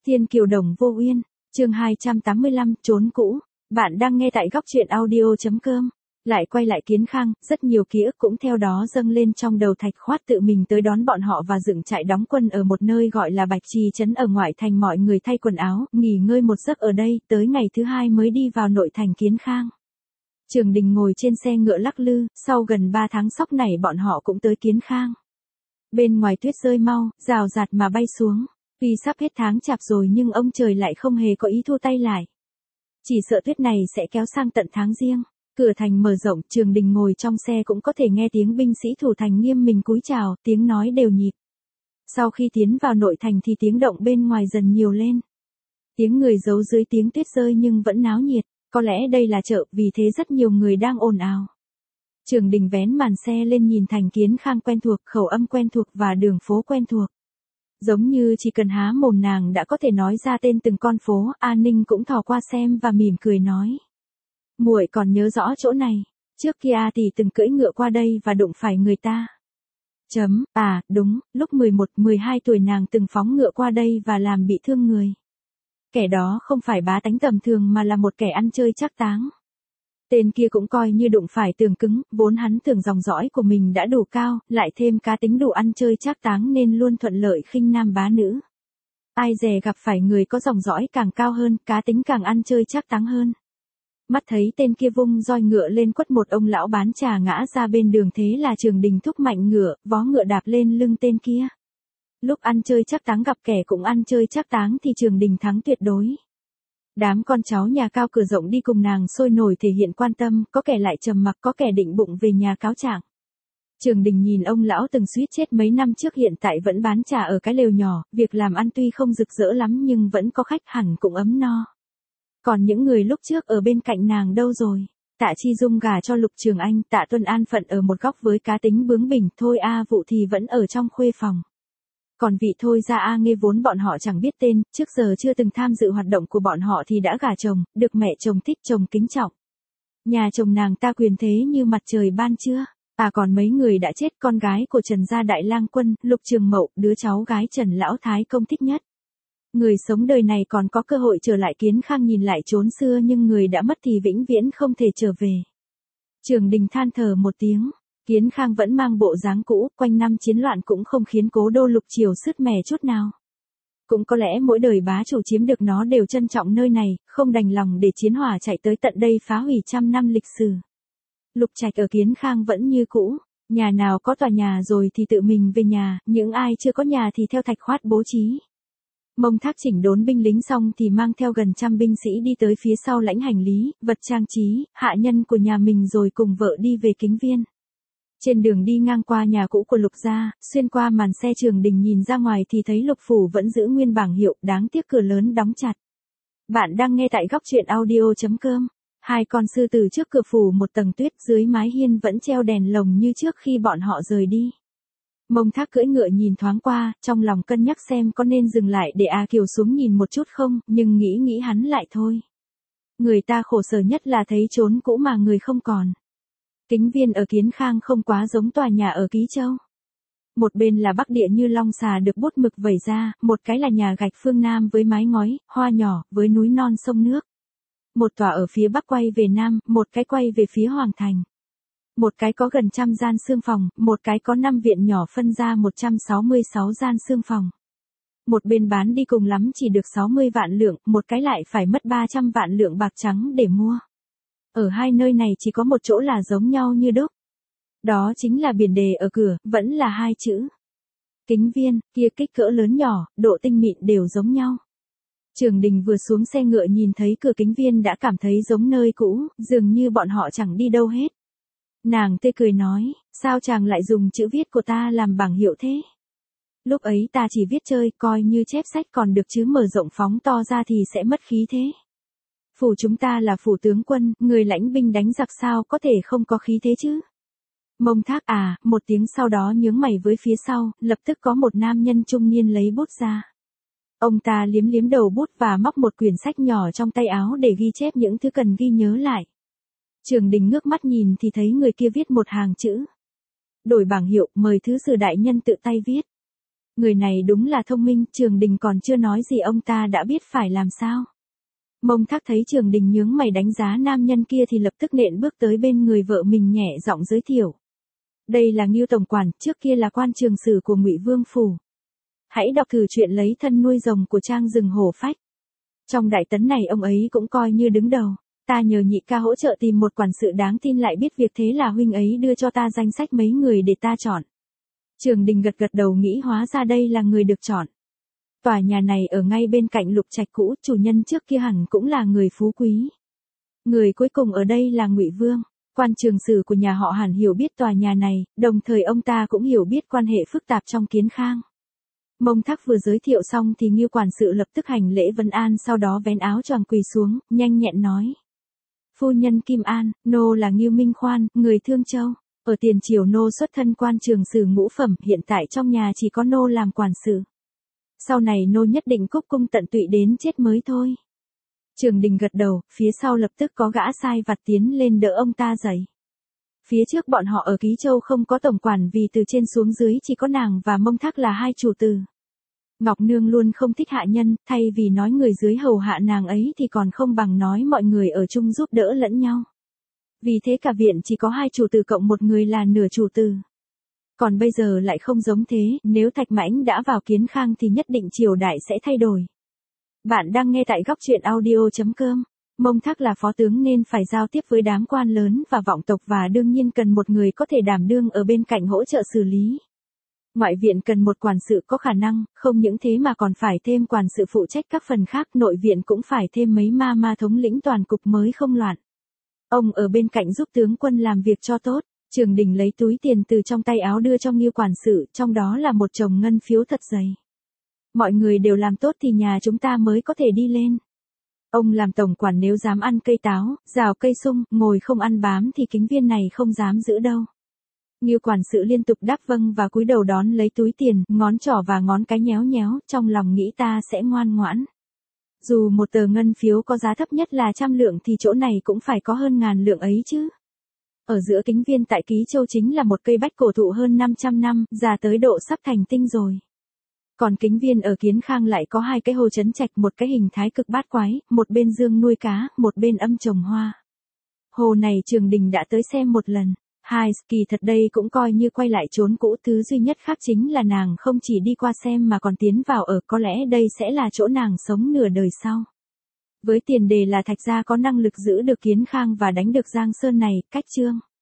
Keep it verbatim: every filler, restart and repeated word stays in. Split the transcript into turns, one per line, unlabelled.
Thiên Kiều Đồng Vô Uyên, chương hai trăm tám mươi lăm, trốn cũ. Bạn đang nghe tại góc truyện audio chấm com. Lại quay lại Kiến Khang, rất nhiều ký ức cũng theo đó dâng lên trong đầu Thạch Khoát tự mình tới đón bọn họ và dựng trại đóng quân ở một nơi gọi là Bạch Trì trấn ở ngoại thành, mọi người thay quần áo, nghỉ ngơi một giấc ở đây, tới ngày thứ hai mới đi vào nội thành Kiến Khang. Trường Đình ngồi trên xe ngựa lắc lư, sau gần ba tháng sóc nảy bọn họ cũng tới Kiến Khang. Bên ngoài tuyết rơi mau, rào rạt mà bay xuống. Vì sắp hết tháng chạp rồi nhưng ông trời lại không hề có ý thu tay lại. Chỉ sợ tuyết này sẽ kéo sang tận tháng Giêng. Cửa thành mở rộng, Trường Đình ngồi trong xe cũng có thể nghe tiếng binh sĩ thủ thành nghiêm mình cúi chào, tiếng nói đều nhịp. Sau khi tiến vào nội thành thì tiếng động bên ngoài dần nhiều lên. Tiếng người giấu dưới tiếng tuyết rơi nhưng vẫn náo nhiệt, có lẽ đây là chợ, vì thế rất nhiều người đang ồn ào. Trường Đình vén màn xe lên nhìn thành Kiến Khang quen thuộc, khẩu âm quen thuộc và đường phố quen thuộc. Giống như chỉ cần há mồm nàng đã có thể nói ra tên từng con phố. A Ninh cũng thò qua xem và mỉm cười nói. Muội còn nhớ rõ chỗ này, trước kia tỷ từng cưỡi ngựa qua đây và đụng phải người ta. Chấm, à, đúng, lúc mười một, mười hai tuổi nàng từng phóng ngựa qua đây và làm bị thương người. Kẻ đó không phải bá tánh tầm thường mà là một kẻ ăn chơi trác táng. Tên kia cũng coi như đụng phải tường cứng, vốn hắn tưởng dòng dõi của mình đã đủ cao, lại thêm cá tính đủ ăn chơi trác táng nên luôn thuận lợi khinh nam bá nữ. Ai dè gặp phải người có dòng dõi càng cao hơn, cá tính càng ăn chơi trác táng hơn. Mắt thấy tên kia vung roi ngựa lên quất một ông lão bán trà ngã ra bên đường, thế là Trường Đình thúc mạnh ngựa, vó ngựa đạp lên lưng tên kia. Lúc ăn chơi trác táng gặp kẻ cũng ăn chơi trác táng thì Trường Đình thắng tuyệt đối. Đám con cháu nhà cao cửa rộng đi cùng nàng sôi nổi thể hiện quan tâm, có kẻ lại trầm mặc, có kẻ định bụng về nhà cáo trạng. Trường Đình nhìn ông lão từng suýt chết mấy năm trước hiện tại vẫn bán trà ở cái lều nhỏ, việc làm ăn tuy không rực rỡ lắm nhưng vẫn có khách, hẳn cũng ấm no. Còn những người lúc trước ở bên cạnh nàng đâu rồi? Tạ Chi Dung gả cho Lục Trường Anh, Tạ Tuân an phận ở một góc với cá tính bướng bỉnh, Thôi A Vụ thì vẫn ở trong khuê phòng. Còn vị Thôi Gia A Nghê vốn bọn họ chẳng biết tên, trước giờ chưa từng tham dự hoạt động của bọn họ thì đã gả chồng, được mẹ chồng thích, chồng kính trọng. Nhà chồng nàng ta quyền thế như mặt trời ban trưa. À còn mấy người đã chết, con gái của Trần gia đại lang quân, Lục Trường Mậu, đứa cháu gái Trần lão thái công thích nhất. Người sống đời này còn có cơ hội trở lại Kiến Khang nhìn lại chốn xưa, nhưng người đã mất thì vĩnh viễn không thể trở về. Trường Đình than thở một tiếng. Kiến Khang vẫn mang bộ dáng cũ, quanh năm chiến loạn cũng không khiến cố đô Lục Triều sứt mẻ chút nào. Cũng có lẽ mỗi đời bá chủ chiếm được nó đều trân trọng nơi này, không đành lòng để chiến hỏa chạy tới tận đây phá hủy trăm năm lịch sử. Lục trạch ở Kiến Khang vẫn như cũ, nhà nào có tòa nhà rồi thì tự mình về nhà, những ai chưa có nhà thì theo Thạch Khoát bố trí. Mông Thác chỉnh đốn binh lính xong thì mang theo gần trăm binh sĩ đi tới phía sau lãnh hành lý, vật trang trí, hạ nhân của nhà mình rồi cùng vợ đi về Kính Viên. Trên đường đi ngang qua nhà cũ của Lục gia, xuyên qua màn xe Trường Đình nhìn ra ngoài thì thấy Lục phủ vẫn giữ nguyên bảng hiệu, đáng tiếc cửa lớn đóng chặt. Bạn đang nghe tại góc truyện audio chấm com. Hai con sư tử trước cửa phủ một tầng tuyết, dưới mái hiên vẫn treo đèn lồng như trước khi bọn họ rời đi. Mông Thác cưỡi ngựa nhìn thoáng qua, trong lòng cân nhắc xem có nên dừng lại để A Kiều xuống nhìn một chút không, nhưng nghĩ nghĩ hắn lại thôi. Người ta khổ sở nhất là thấy chốn cũ mà người không còn. Kính Viên ở Kiến Khang không quá giống tòa nhà ở Ký Châu. Một bên là Bắc Địa như long xà được bút mực vẩy ra, một cái là nhà gạch phương Nam với mái ngói, hoa nhỏ, với núi non sông nước. Một tòa ở phía Bắc quay về Nam, một cái quay về phía Hoàng Thành. Một cái có gần trăm gian xương phòng, một cái có năm viện nhỏ phân ra một trăm sáu mươi sáu gian xương phòng. Một bên bán đi cùng lắm chỉ được sáu mươi vạn lượng, một cái lại phải mất ba trăm vạn lượng bạc trắng để mua. Ở hai nơi này chỉ có một chỗ là giống nhau như đúc. Đó chính là biển đề ở cửa, vẫn là hai chữ. Kính Viên, kia kích cỡ lớn nhỏ, độ tinh mịn đều giống nhau. Trường Đình vừa xuống xe ngựa nhìn thấy cửa Kính Viên đã cảm thấy giống nơi cũ, dường như bọn họ chẳng đi đâu hết. Nàng tê cười nói, sao chàng lại dùng chữ viết của ta làm bảng hiệu thế? Lúc ấy ta chỉ viết chơi, coi như chép sách còn được chứ mở rộng phóng to ra thì sẽ mất khí thế. Phủ chúng ta là phủ tướng quân, người lãnh binh đánh giặc sao có thể không có khí thế chứ? Mông Thác à, một tiếng sau đó nhướng mày với phía sau, lập tức có một nam nhân trung niên lấy bút ra. Ông ta liếm liếm đầu bút và móc một quyển sách nhỏ trong tay áo để ghi chép những thứ cần ghi nhớ lại. Trường Đình ngước mắt nhìn thì thấy người kia viết một hàng chữ. Đổi bảng hiệu, mời thứ sử đại nhân tự tay viết. Người này đúng là thông minh, Trường Đình còn chưa nói gì ông ta đã biết phải làm sao. Mông Thác thấy Trường Đình nhướng mày đánh giá nam nhân kia thì lập tức nện bước tới bên người vợ mình nhẹ giọng giới thiệu. Đây là Ngưu tổng quản, trước kia là quan trường sử của Ngụy Vương phủ. Hãy đọc thử chuyện lấy thân nuôi rồng của Trang Rừng Hổ Phách. Trong đại tấn này ông ấy cũng coi như đứng đầu. Ta nhờ nhị ca hỗ trợ tìm một quản sự đáng tin lại biết việc, thế là huynh ấy đưa cho ta danh sách mấy người để ta chọn. Trường Đình gật gật đầu nghĩ hóa ra đây là người được chọn. Tòa nhà này ở ngay bên cạnh Lục Trạch cũ, chủ nhân trước kia hẳn cũng là người phú quý. Người cuối cùng ở đây là Ngụy Vương, quan trường sử của nhà họ hẳn hiểu biết tòa nhà này, đồng thời ông ta cũng hiểu biết quan hệ phức tạp trong Kiến Khang. Mông Thác vừa giới thiệu xong thì Ngưu quản sự lập tức hành lễ vân an, sau đó vén áo choàng quỳ xuống, nhanh nhẹn nói. Phu nhân Kim An, nô là Ngưu Minh Khoan, người Thương Châu. Ở tiền triều nô xuất thân quan trường sử ngũ phẩm, hiện tại trong nhà chỉ có nô làm quản sự. Sau này nô nhất định cúc cung tận tụy đến chết mới thôi. Trường Đình gật đầu, phía sau lập tức có gã sai vặt tiến lên đỡ ông ta dậy. Phía trước bọn họ ở Ký Châu không có tổng quản vì từ trên xuống dưới chỉ có nàng và Mông Thác là hai chủ tử. Ngọc Nương luôn không thích hạ nhân, thay vì nói người dưới hầu hạ nàng ấy thì còn không bằng nói mọi người ở chung giúp đỡ lẫn nhau. Vì thế cả viện chỉ có hai chủ tử cộng một người là nửa chủ tử. Còn bây giờ lại không giống thế, nếu Thạch Mãnh đã vào Kiến Khang thì nhất định triều đại sẽ thay đổi. Bạn đang nghe tại góc truyện audio chấm com. Mông Thác là phó tướng nên phải giao tiếp với đám quan lớn và vọng tộc và đương nhiên cần một người có thể đảm đương ở bên cạnh hỗ trợ xử lý. Ngoại viện cần một quản sự có khả năng, không những thế mà còn phải thêm quản sự phụ trách các phần khác, nội viện cũng phải thêm mấy ma ma thống lĩnh toàn cục mới không loạn. Ông ở bên cạnh giúp tướng quân làm việc cho tốt. Trường Đình lấy túi tiền từ trong tay áo đưa cho Ngưu quản sự, trong đó là một chồng ngân phiếu thật dày. Mọi người đều làm tốt thì nhà chúng ta mới có thể đi lên. Ông làm tổng quản nếu dám ăn cây táo, rào cây sung, ngồi không ăn bám thì Kính Viên này không dám giữ đâu. Ngưu quản sự liên tục đáp vâng và cúi đầu đón lấy túi tiền, ngón trỏ và ngón cái nhéo nhéo, trong lòng nghĩ ta sẽ ngoan ngoãn. Dù một tờ ngân phiếu có giá thấp nhất là trăm lượng thì chỗ này cũng phải có hơn ngàn lượng ấy chứ. Ở giữa Kính Viên tại Ký Châu chính là một cây bách cổ thụ hơn năm trăm năm, già tới độ sắp thành tinh rồi. Còn Kính Viên ở Kiến Khang lại có hai cái hồ trấn trạch, một cái hình thái cực bát quái, một bên dương nuôi cá, một bên âm trồng hoa. Hồ này Trường Đình đã tới xem một lần. Hai, kỳ thật đây cũng coi như quay lại chốn cũ, thứ duy nhất khác chính là nàng không chỉ đi qua xem mà còn tiến vào ở, có lẽ đây sẽ là chỗ nàng sống nửa đời sau. Với tiền đề là Thạch gia có năng lực giữ được Kiến Khang và đánh được Giang Sơn này, cách chương.